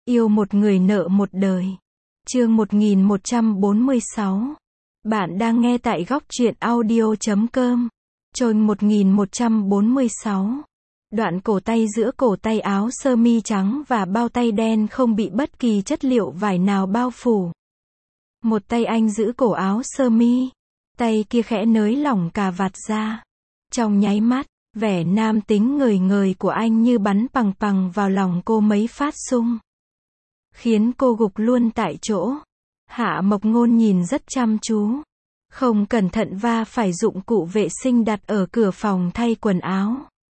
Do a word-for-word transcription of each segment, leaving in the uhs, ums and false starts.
Yêu một người nợ một đời. Chương một nghìn một trăm bốn mươi sáu. Bạn đang nghe tại góc truyện audio chấm com. Chương một nghìn một trăm bốn mươi sáu. Đoạn cổ tay giữa cổ tay áo sơ mi trắng và bao tay đen không bị bất kỳ chất liệu vải nào bao phủ. Một tay anh giữ cổ áo sơ mi, tay kia khẽ nới lỏng cà vạt ra. Trong nháy mắt, vẻ nam tính ngời ngời của anh như bắn pằng pằng vào lòng cô mấy phát sung, khiến cô gục luôn tại chỗ. Hạ Mộc Ngôn nhìn rất chăm chú, không cẩn thận va phải dụng cụ vệ sinh đặt ở cửa phòng thay quần áo.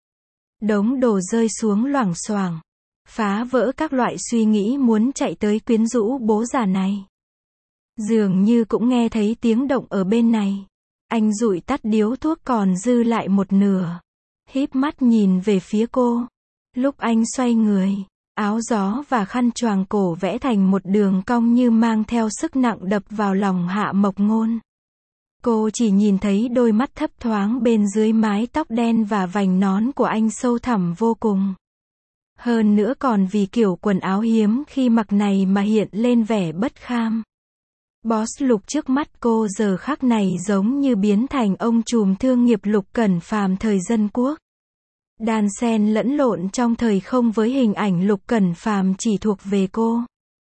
Đống đồ rơi xuống loảng xoảng, phá vỡ các loại suy nghĩ muốn chạy tới quyến rũ bố già này. Dường như cũng nghe thấy tiếng động ở bên này. Anh dụi tắt điếu thuốc còn dư lại một nửa, híp mắt nhìn về phía cô. Lúc anh xoay người, áo gió và khăn choàng cổ vẽ thành một đường cong như mang theo sức nặng đập vào lòng Hạ Mộc Ngôn. Cô chỉ nhìn thấy đôi mắt thấp thoáng bên dưới mái tóc đen và vành nón của anh sâu thẳm vô cùng. Hơn nữa còn vì kiểu quần áo hiếm khi mặc này mà hiện lên vẻ bất kham. Boss Lục trước mắt cô giờ khắc này giống như biến thành ông trùm thương nghiệp Lục Cẩn Phàm thời Dân Quốc. Đan xen lẫn lộn trong thời không với hình ảnh Lục Cẩn Phàm chỉ thuộc về cô.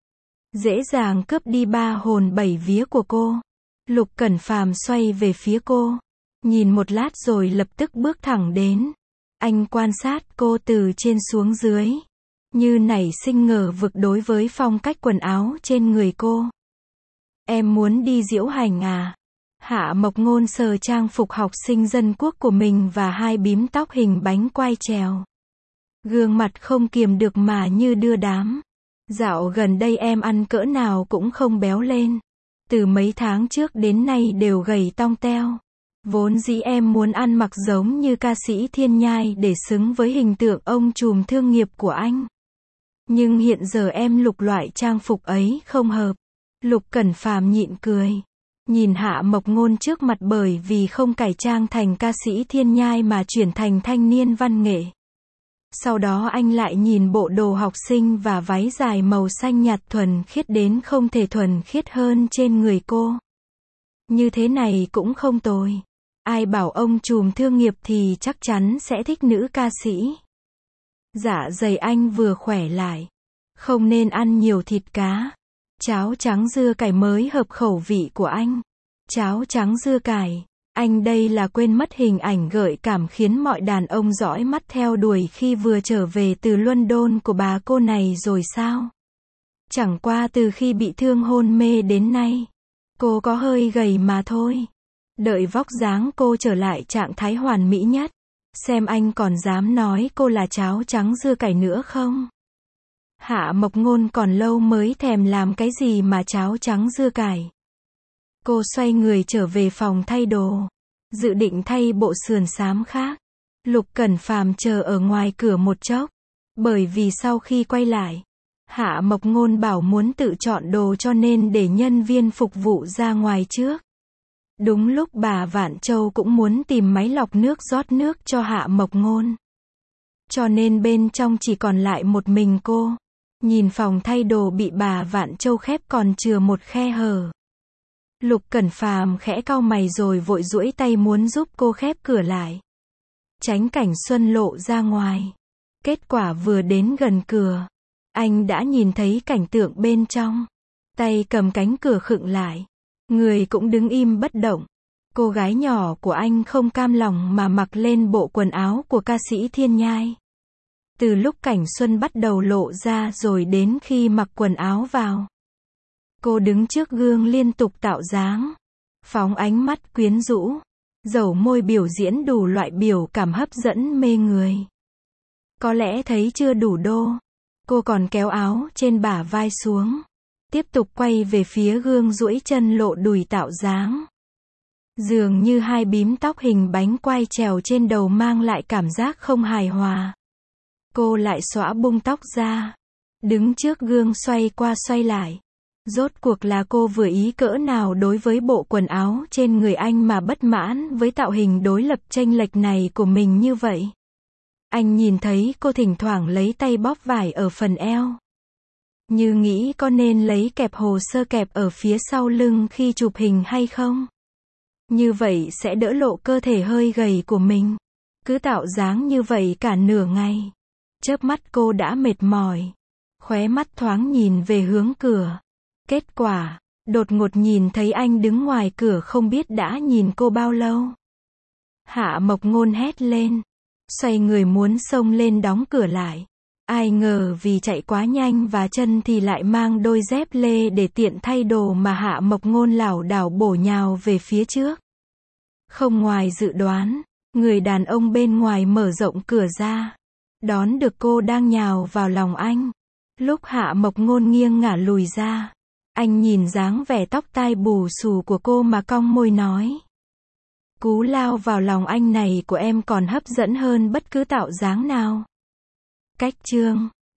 Dễ dàng cướp đi ba hồn bảy vía của cô. Lục Cẩn Phàm xoay về phía cô, nhìn một lát rồi lập tức bước thẳng đến. Anh quan sát cô từ trên xuống dưới, như nảy sinh ngờ vực đối với phong cách quần áo trên người cô. Em muốn đi diễu hành à? Hạ Mộc Ngôn sờ trang phục học sinh Dân Quốc của mình và hai bím tóc hình bánh quai trèo. Gương mặt không kiềm được mà như đưa đám. Dạo gần đây em ăn cỡ nào cũng không béo lên. Từ mấy tháng trước đến nay đều gầy tong teo. Vốn dĩ em muốn ăn mặc giống như ca sĩ Thiên Nhai để xứng với hình tượng ông trùm thương nghiệp của anh. Nhưng hiện giờ em lục loại trang phục ấy không hợp. Lục Cẩn Phàm nhịn cười, nhìn Hạ Mộc Ngôn trước mặt bởi vì không cải trang thành ca sĩ Thiên Nhai mà chuyển thành thanh niên văn nghệ. Sau đó anh lại nhìn bộ đồ học sinh và váy dài màu xanh nhạt thuần khiết đến không thể thuần khiết hơn trên người cô. Như thế này cũng không tồi. Ai bảo ông trùm thương nghiệp thì chắc chắn sẽ thích nữ ca sĩ. Dạ dày anh vừa khỏe lại, không nên ăn nhiều thịt cá. Cháo trắng dưa cải mới hợp khẩu vị của anh. Cháo trắng dưa cải. Anh đây là quên mất hình ảnh gợi cảm khiến mọi đàn ông dõi mắt theo đuổi khi vừa trở về từ London của bà cô này rồi sao? Chẳng qua từ khi bị thương hôn mê đến nay, cô có hơi gầy mà thôi. Đợi vóc dáng cô trở lại trạng thái hoàn mỹ nhất, xem anh còn dám nói cô là cháo trắng dưa cải nữa không? Hạ Mộc Ngôn còn lâu mới thèm làm cái gì mà cháo trắng dưa cải. Cô xoay người trở về phòng thay đồ, dự định thay bộ sườn xám khác. Lục Cẩn Phàm chờ ở ngoài cửa một chốc, bởi vì sau khi quay lại, Hạ Mộc Ngôn bảo muốn tự chọn đồ cho nên để nhân viên phục vụ ra ngoài trước. Đúng lúc bà Vạn Châu cũng muốn tìm máy lọc nước rót nước cho Hạ Mộc Ngôn. Cho nên bên trong chỉ còn lại một mình cô. Nhìn phòng thay đồ bị bà Vạn Châu khép còn chừa một khe hở. Lục Cẩn Phàm khẽ cau mày rồi vội duỗi tay muốn giúp cô khép cửa lại, tránh cảnh Xuân lộ ra ngoài. Kết quả vừa đến gần cửa, anh đã nhìn thấy cảnh tượng bên trong. Tay cầm cánh cửa khựng lại, người cũng đứng im bất động. Cô gái nhỏ của anh không cam lòng mà mặc lên bộ quần áo của ca sĩ Thiên Nhai. Từ lúc cảnh Xuân bắt đầu lộ ra rồi đến khi mặc quần áo vào, cô đứng trước gương liên tục tạo dáng, phóng ánh mắt quyến rũ, dầu môi biểu diễn đủ loại biểu cảm hấp dẫn mê người. Có lẽ thấy chưa đủ đô, cô còn kéo áo trên bả vai xuống, tiếp tục quay về phía gương duỗi chân lộ đùi tạo dáng. Dường như hai bím tóc hình bánh quai trèo trên đầu mang lại cảm giác không hài hòa. Cô lại xõa bung tóc ra, đứng trước gương xoay qua xoay lại. Rốt cuộc là cô vừa ý cỡ nào đối với bộ quần áo trên người anh mà bất mãn với tạo hình đối lập chênh lệch này của mình như vậy. Anh nhìn thấy cô thỉnh thoảng lấy tay bóp vải ở phần eo. Như nghĩ có nên lấy kẹp hồ sơ kẹp ở phía sau lưng khi chụp hình hay không? Như vậy sẽ đỡ lộ cơ thể hơi gầy của mình. Cứ tạo dáng như vậy cả nửa ngày. Chớp mắt cô đã mệt mỏi. Khóe mắt thoáng nhìn về hướng cửa. Kết quả, đột ngột nhìn thấy anh đứng ngoài cửa không biết đã nhìn cô bao lâu. Hạ Mộc Ngôn hét lên. Xoay người muốn xông lên đóng cửa lại. Ai ngờ vì chạy quá nhanh và chân thì lại mang đôi dép lê để tiện thay đồ mà Hạ Mộc Ngôn lảo đảo bổ nhào về phía trước. Không ngoài dự đoán, người đàn ông bên ngoài mở rộng cửa ra. Đón được cô đang nhào vào lòng anh. Lúc Hạ Mộc Ngôn nghiêng ngả lùi ra. Anh nhìn dáng vẻ tóc tai bù xù của cô mà cong môi nói. Cú lao vào lòng anh này của em còn hấp dẫn hơn bất cứ tạo dáng nào. Cách chương